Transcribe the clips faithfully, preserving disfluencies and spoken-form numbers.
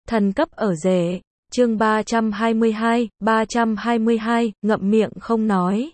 Thần cấp ở rể. Chương ba trăm hai mươi hai, ba trăm hai mươi hai, ngậm miệng không nói.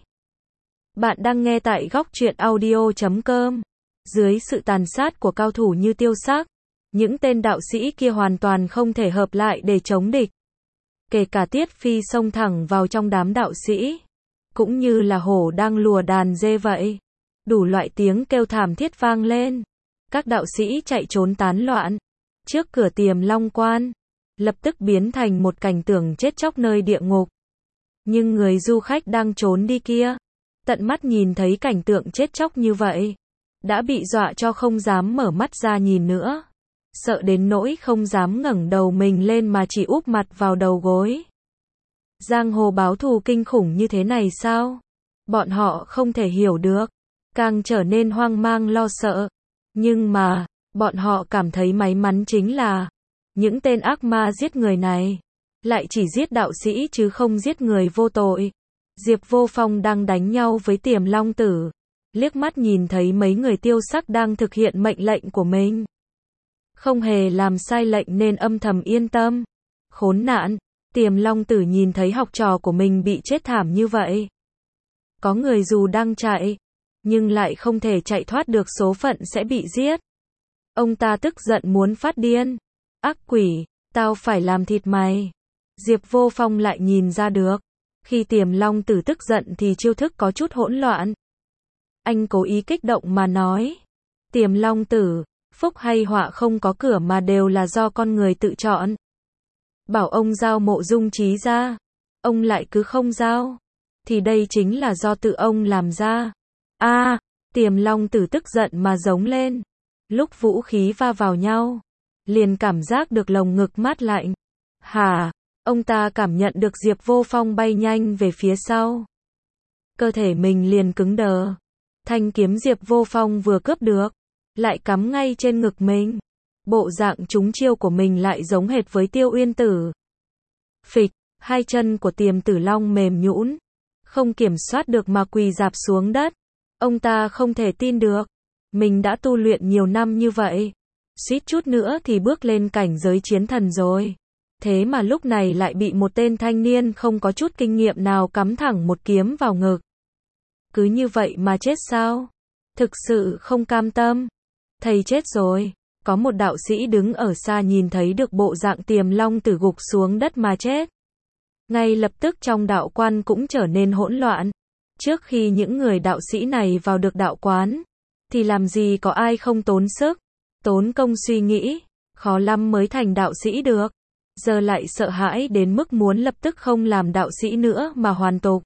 Bạn đang nghe tại góc truyện audio chấm com. Dưới sự tàn sát của cao thủ như Tiêu Sắc, những tên đạo sĩ kia hoàn toàn không thể hợp lại để chống địch. Kể cả Tiết Phi xông thẳng vào trong đám đạo sĩ, cũng như là hổ đang lùa đàn dê vậy. Đủ loại tiếng kêu thảm thiết vang lên. Các đạo sĩ chạy trốn tán loạn. Trước cửa Tiềm Long Quan, lập tức biến thành một cảnh tượng chết chóc nơi địa ngục. Nhưng người du khách đang trốn đi kia, tận mắt nhìn thấy cảnh tượng chết chóc như vậy, đã bị dọa cho không dám mở mắt ra nhìn nữa. Sợ đến nỗi không dám ngẩng đầu mình lên mà chỉ úp mặt vào đầu gối. Giang hồ báo thù kinh khủng như thế này sao? Bọn họ không thể hiểu được, càng trở nên hoang mang lo sợ. Nhưng mà, bọn họ cảm thấy may mắn chính là, những tên ác ma giết người này, lại chỉ giết đạo sĩ chứ không giết người vô tội. Diệp Vô Phong đang đánh nhau với Tiềm Long Tử, liếc mắt nhìn thấy mấy người Tiêu Sắc đang thực hiện mệnh lệnh của mình. Không hề làm sai lệnh nên âm thầm yên tâm. Khốn nạn, Tiềm Long Tử nhìn thấy học trò của mình bị chết thảm như vậy. Có người dù đang chạy, nhưng lại không thể chạy thoát được số phận sẽ bị giết. Ông ta tức giận muốn phát điên. Ác quỷ, tao phải làm thịt mày. Diệp Vô Phong lại nhìn ra được. Khi Tiềm Long Tử tức giận thì chiêu thức có chút hỗn loạn. Anh cố ý kích động mà nói. Tiềm Long Tử, phúc hay họa không có cửa mà đều là do con người tự chọn. Bảo ông giao Mộ Dung Trí ra, ông lại cứ không giao. Thì đây chính là do tự ông làm ra. A, à, Tiềm Long Tử tức giận mà giống lên. Lúc vũ khí va vào nhau, liền cảm giác được lồng ngực mát lạnh. Hả? Ông ta cảm nhận được Diệp Vô Phong bay nhanh về phía sau. Cơ thể mình liền cứng đờ. Thanh kiếm Diệp Vô Phong vừa cướp được, lại cắm ngay trên ngực mình. Bộ dạng trúng chiêu của mình lại giống hệt với Tiêu Uyên Tử. Phịch, hai chân của Tiềm Tử Long mềm nhũn, không kiểm soát được mà quỳ rạp xuống đất. Ông ta không thể tin được, mình đã tu luyện nhiều năm như vậy, suýt chút nữa thì bước lên cảnh giới chiến thần rồi. Thế mà lúc này lại bị một tên thanh niên không có chút kinh nghiệm nào cắm thẳng một kiếm vào ngực. Cứ như vậy mà chết sao? Thực sự không cam tâm. Thầy chết rồi. Có một đạo sĩ đứng ở xa nhìn thấy được bộ dạng Tiềm Long Tử gục xuống đất mà chết. Ngay lập tức trong đạo quan cũng trở nên hỗn loạn. Trước khi những người đạo sĩ này vào được đạo quán, thì làm gì có ai không tốn sức, tốn công suy nghĩ, khó lắm mới thành đạo sĩ được. Giờ lại sợ hãi đến mức muốn lập tức không làm đạo sĩ nữa mà hoàn tục.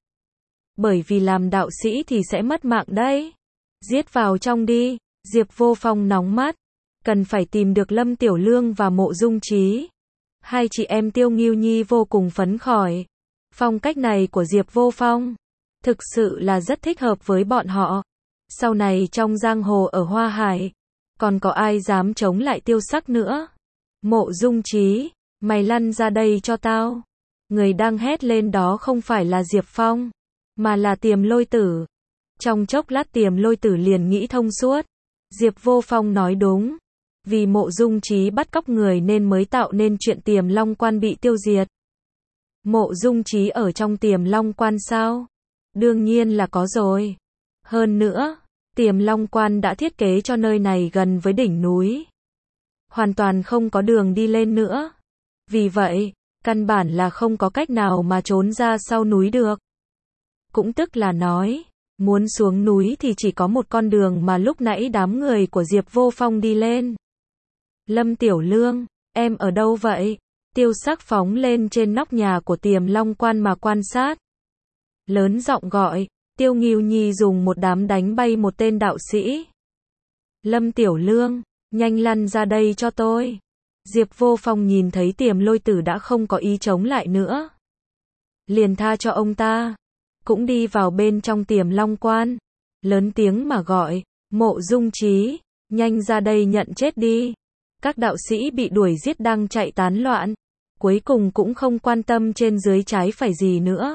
Bởi vì làm đạo sĩ thì sẽ mất mạng đấy. Giết vào trong đi. Diệp Vô Phong nóng mắt. Cần phải tìm được Lâm Tiểu Lương và Mộ Dung Trí. Hai chị em Tiêu Ngưu Nhi vô cùng phấn khởi. Phong cách này của Diệp Vô Phong thực sự là rất thích hợp với bọn họ. Sau này trong giang hồ ở Hoa Hải, còn có ai dám chống lại Tiêu Sắc nữa? Mộ Dung Trí, mày lăn ra đây cho tao. Người đang hét lên đó không phải là Diệp Phong, mà là Tiềm Lôi Tử. Trong chốc lát Tiềm Lôi Tử liền nghĩ thông suốt. Diệp Vô Phong nói đúng. Vì Mộ Dung Trí bắt cóc người nên mới tạo nên chuyện Tiềm Long Quan bị tiêu diệt. Mộ Dung Trí ở trong Tiềm Long Quan sao? Đương nhiên là có rồi. Hơn nữa, Tiềm Long Quan đã thiết kế cho nơi này gần với đỉnh núi. Hoàn toàn không có đường đi lên nữa. Vì vậy, căn bản là không có cách nào mà trốn ra sau núi được. Cũng tức là nói, muốn xuống núi thì chỉ có một con đường mà lúc nãy đám người của Diệp Vô Phong đi lên. Lâm Tiểu Lương, em ở đâu vậy? Tiêu Sắc phóng lên trên nóc nhà của Tiềm Long Quan mà quan sát. Lớn giọng gọi, Tiêu Ngưu Nhi dùng một đám đánh bay một tên đạo sĩ. Lâm Tiểu Lương, nhanh lăn ra đây cho tôi. Diệp Vô Phong nhìn thấy Tiềm Lôi Tử đã không có ý chống lại nữa, liền tha cho ông ta, cũng đi vào bên trong Tiềm Long Quan, lớn tiếng mà gọi, Mộ Dung Trí, nhanh ra đây nhận chết đi. Các đạo sĩ bị đuổi giết đang chạy tán loạn, cuối cùng cũng không quan tâm trên dưới trái phải gì nữa.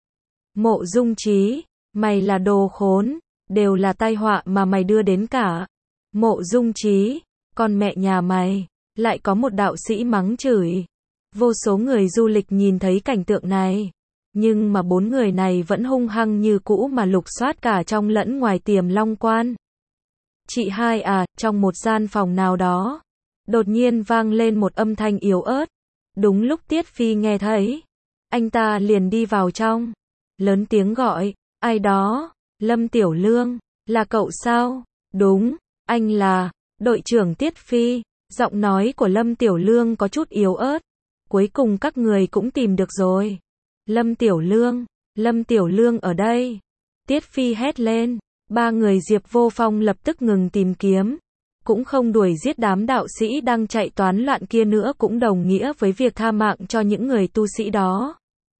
Mộ Dung Trí, mày là đồ khốn, đều là tai họa mà mày đưa đến cả. Mộ Dung Trí, con mẹ nhà mày, lại có một đạo sĩ mắng chửi. Vô số người du lịch nhìn thấy cảnh tượng này. Nhưng mà bốn người này vẫn hung hăng như cũ mà lục soát cả trong lẫn ngoài Tiềm Long Quan. Chị hai à, trong một gian phòng nào đó, đột nhiên vang lên một âm thanh yếu ớt. Đúng lúc Tiết Phi nghe thấy, anh ta liền đi vào trong, lớn tiếng gọi, ai đó, Lâm Tiểu Lương, là cậu sao? Đúng, anh là, đội trưởng Tiết Phi. Giọng nói của Lâm Tiểu Lương có chút yếu ớt. Cuối cùng các người cũng tìm được rồi. Lâm Tiểu Lương, Lâm Tiểu Lương ở đây. Tiết Phi hét lên. Ba người Diệp Vô Phong lập tức ngừng tìm kiếm. Cũng không đuổi giết đám đạo sĩ đang chạy toán loạn kia nữa, cũng đồng nghĩa với việc tha mạng cho những người tu sĩ đó.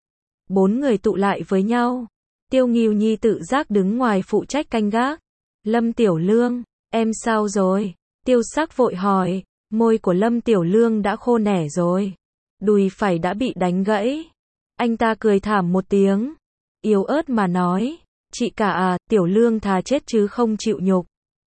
Bốn người tụ lại với nhau. Tiêu Ngưu Nhi tự giác đứng ngoài phụ trách canh gác. Lâm Tiểu Lương, em sao rồi? Tiêu Sắc vội hỏi. Môi của Lâm Tiểu Lương đã khô nẻ rồi. Đùi phải đã bị đánh gãy. Anh ta cười thảm một tiếng. Yếu ớt mà nói. Chị cả à, Tiểu Lương thà chết chứ không chịu nhục.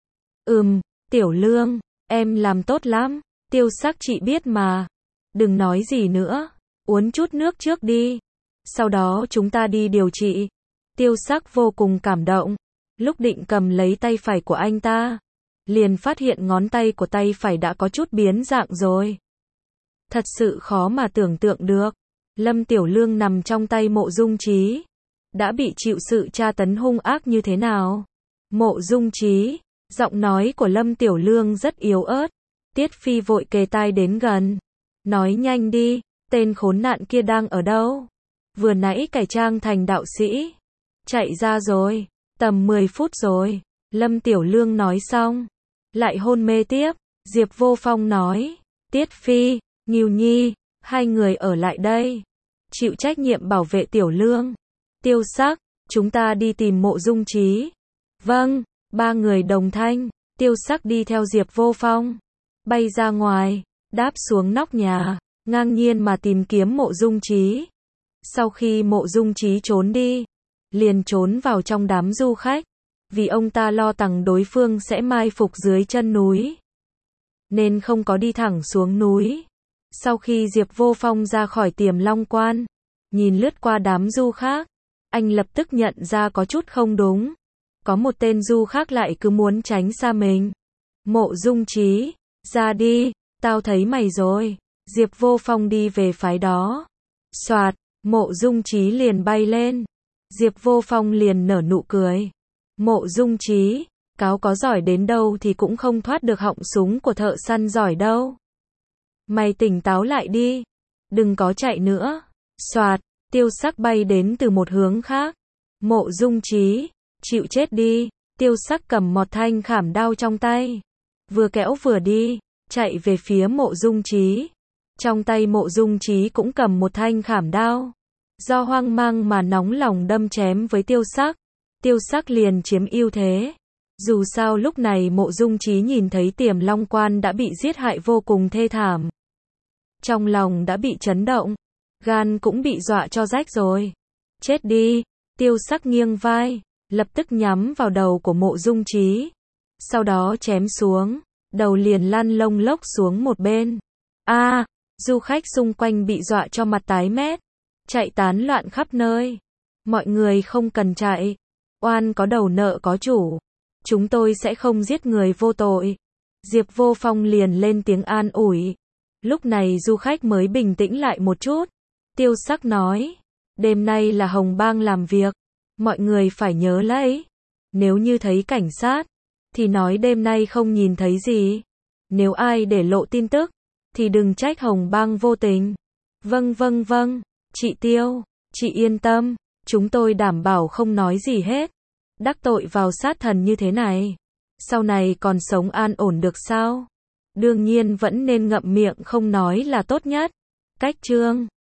Ừm, Tiểu Lương, em làm tốt lắm. Tiêu Sắc chị biết mà. Đừng nói gì nữa. Uống chút nước trước đi. Sau đó chúng ta đi điều trị. Tiêu Sắc vô cùng cảm động. Lúc định cầm lấy tay phải của anh ta, liền phát hiện ngón tay của tay phải đã có chút biến dạng rồi. Thật sự khó mà tưởng tượng được. Lâm Tiểu Lương nằm trong tay Mộ Dung Chí, đã bị chịu sự tra tấn hung ác như thế nào? Mộ Dung Chí, giọng nói của Lâm Tiểu Lương rất yếu ớt. Tiết Phi vội kề tai đến gần. Nói nhanh đi, tên khốn nạn kia đang ở đâu? Vừa nãy cải trang thành đạo sĩ. Chạy ra rồi, tầm mười phút rồi. Lâm Tiểu Lương nói xong, lại hôn mê tiếp. Diệp Vô Phong nói, Tiết Phi, Ngưu Nhi, hai người ở lại đây, chịu trách nhiệm bảo vệ Tiểu Lương. Tiêu Sắc, chúng ta đi tìm Mộ Dung Chí. Vâng, ba người đồng thanh. Tiêu Sắc đi theo Diệp Vô Phong, bay ra ngoài, đáp xuống nóc nhà, ngang nhiên mà tìm kiếm Mộ Dung Chí. Sau khi Mộ Dung Chí trốn đi, liền trốn vào trong đám du khách, vì ông ta lo rằng đối phương sẽ mai phục dưới chân núi, nên không có đi thẳng xuống núi. Sau khi Diệp Vô Phong ra khỏi Tiềm Long Quan, nhìn lướt qua đám du khác, anh lập tức nhận ra có chút không đúng. Có một tên du khác lại cứ muốn tránh xa mình. Mộ Dung Chí, ra đi, tao thấy mày rồi. Diệp Vô Phong đi về phái đó. Soạt, Mộ Dung Chí liền bay lên. Diệp Vô Phong liền nở nụ cười. Mộ Dung Chí, cáo có giỏi đến đâu thì cũng không thoát được họng súng của thợ săn giỏi đâu. Mày tỉnh táo lại đi, đừng có chạy nữa. Soạt, Tiêu Sắc bay đến từ một hướng khác. Mộ Dung Chí, chịu chết đi. Tiêu Sắc cầm một thanh khảm đao trong tay, vừa kéo vừa đi, chạy về phía Mộ Dung Chí. Trong tay Mộ Dung Chí cũng cầm một thanh khảm đao, do hoang mang mà nóng lòng đâm chém với Tiêu Sắc. Tiêu Sắc liền chiếm ưu thế. Dù sao lúc này Mộ Dung Chí nhìn thấy Tiềm Long Quan đã bị giết hại vô cùng thê thảm, trong lòng đã bị chấn động, gan cũng bị dọa cho rách rồi. Chết đi. Tiêu Sắc nghiêng vai, lập tức nhắm vào đầu của Mộ Dung Chí, sau đó chém xuống, đầu liền lăn lông lốc xuống một bên. A, à, du khách xung quanh bị dọa cho mặt tái mét, chạy tán loạn khắp nơi. Mọi người không cần chạy, oan có đầu nợ có chủ, chúng tôi sẽ không giết người vô tội. Diệp Vô Phong liền lên tiếng an ủi. Lúc này du khách mới bình tĩnh lại một chút. Tiêu Sắc nói, đêm nay là Hồng Bang làm việc, mọi người phải nhớ lấy. Nếu như thấy cảnh sát, thì nói đêm nay không nhìn thấy gì. Nếu ai để lộ tin tức, thì đừng trách Hồng Bang vô tình. Vâng vâng vâng, chị Tiêu, chị yên tâm, chúng tôi đảm bảo không nói gì hết. Đắc tội vào sát thần như thế này, sau này còn sống an ổn được sao? Đương nhiên vẫn nên ngậm miệng không nói là tốt nhất. Cách chương